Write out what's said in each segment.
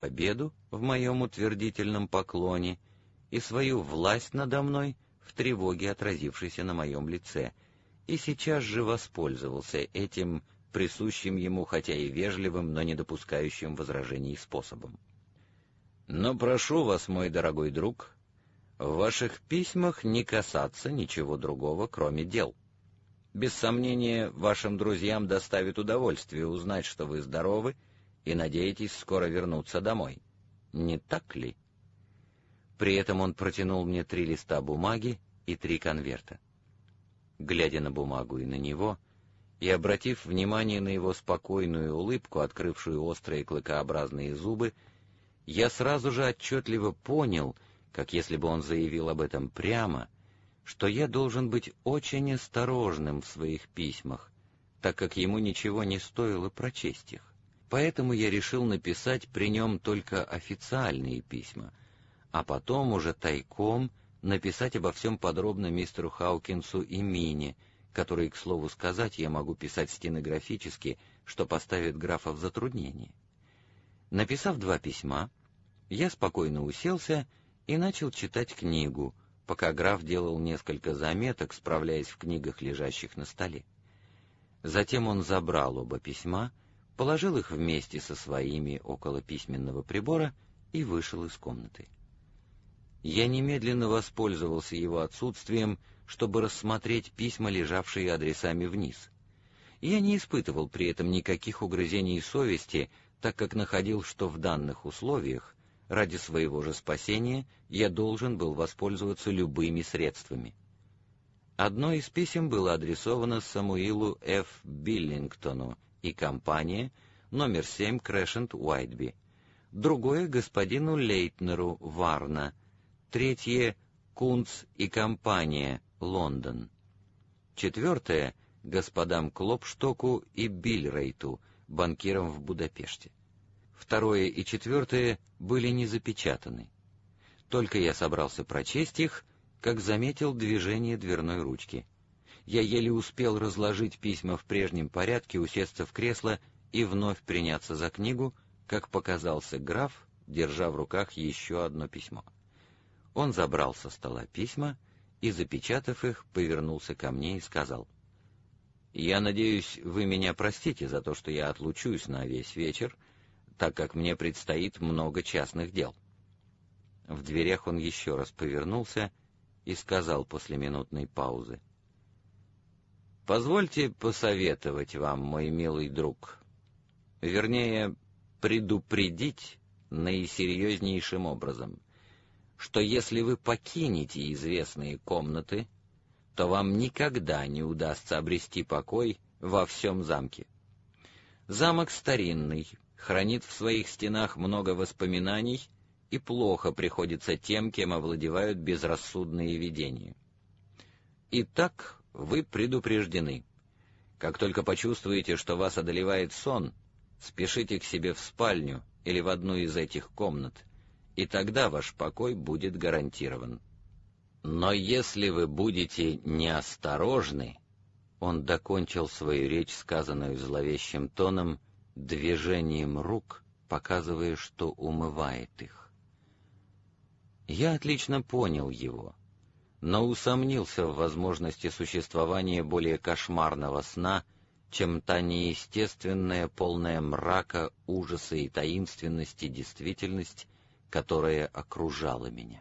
победу в моем утвердительном поклоне и свою власть надо мной в тревоге, отразившейся на моем лице, и сейчас же воспользовался этим присущим ему, хотя и вежливым, но не допускающим возражений способом. «Но прошу вас, мой дорогой друг, в ваших письмах не касаться ничего другого, кроме дел. Без сомнения, вашим друзьям доставит удовольствие узнать, что вы здоровы и надеетесь скоро вернуться домой. Не так ли?» При этом он протянул мне 3 листа бумаги и 3 конверта. Глядя на бумагу и на него, и обратив внимание на его спокойную улыбку, открывшую острые клыкообразные зубы, я сразу же отчетливо понял, как если бы он заявил об этом прямо, что я должен быть очень осторожным в своих письмах, так как ему ничего не стоило прочесть их. Поэтому я решил написать при нем только официальные письма, а потом уже тайком написать обо всем подробно мистеру Хаукинсу и Мине, которые, к слову сказать, я могу писать стенографически, что поставит графа в затруднение. Написав 2 письма, я спокойно уселся и начал читать книгу, пока граф делал несколько заметок, справляясь в книгах, лежащих на столе. Затем он забрал оба письма, положил их вместе со своими около письменного прибора и вышел из комнаты. Я немедленно воспользовался его отсутствием, чтобы рассмотреть письма, лежавшие адресами вниз. Я не испытывал при этом никаких угрызений совести, так как находил, что в данных условиях, ради своего же спасения, я должен был воспользоваться любыми средствами. Одно из писем было адресовано Самуилу Ф. Биллингтону и компания, номер 7, Крэшент, Уайтби. Другое — господину Лейтнеру, Варна. Третье — Кунц и компания, Лондон. Четвертое — господам Клопштоку и Бильрейту, банкирам в Будапеште. Второе и четвертое были не запечатаны. Только я собрался прочесть их, как заметил движение дверной ручки. Я еле успел разложить письма в прежнем порядке, усесться в кресло и вновь приняться за книгу, как показался граф, держа в руках еще одно письмо. Он забрал со стола письма и, запечатав их, повернулся ко мне и сказал: «Я надеюсь, вы меня простите за то, что я отлучусь на весь вечер, так как мне предстоит много частных дел». В дверях он еще раз повернулся и сказал после минутной паузы: «Позвольте посоветовать вам, мой милый друг, вернее, предупредить наисерьезнейшим образом, что если вы покинете известные комнаты, то вам никогда не удастся обрести покой во всем замке. Замок старинный, хранит в своих стенах много воспоминаний и плохо приходится тем, кем овладевают безрассудные видения. Итак, вы предупреждены. Как только почувствуете, что вас одолевает сон, спешите к себе в спальню или в одну из этих комнат, и тогда ваш покой будет гарантирован. Но если вы будете неосторожны...» Он докончил свою речь, сказанную зловещим тоном, движением рук, показывая, что умывает их. Я отлично понял его, но усомнился в возможности существования более кошмарного сна, чем та неестественная, полная мрака, ужаса и таинственности действительность, которая окружала меня.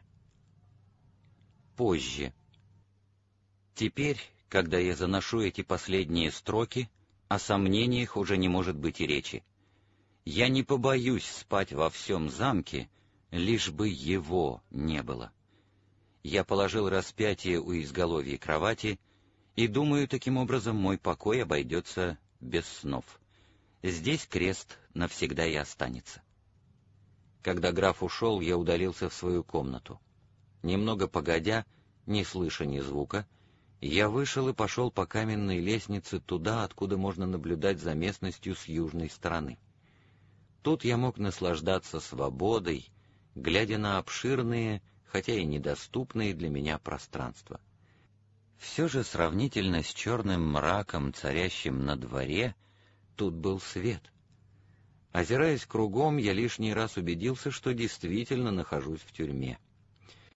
Позже. Теперь, когда я заношу эти последние строки, о сомнениях уже не может быть и речи. Я не побоюсь спать во всем замке, лишь бы его не было. Я положил распятие у изголовья кровати и думаю, таким образом мой покой обойдется без снов. Здесь крест навсегда и останется. Когда граф ушел, я удалился в свою комнату. Немного погодя, не слыша ни звука, я вышел и пошел по каменной лестнице туда, откуда можно наблюдать за местностью с южной стороны. Тут я мог наслаждаться свободой, глядя на обширные, хотя и недоступные для меня пространства. Все же сравнительно с черным мраком, царящим на дворе, тут был свет. Озираясь кругом, я лишний раз убедился, что действительно нахожусь в тюрьме.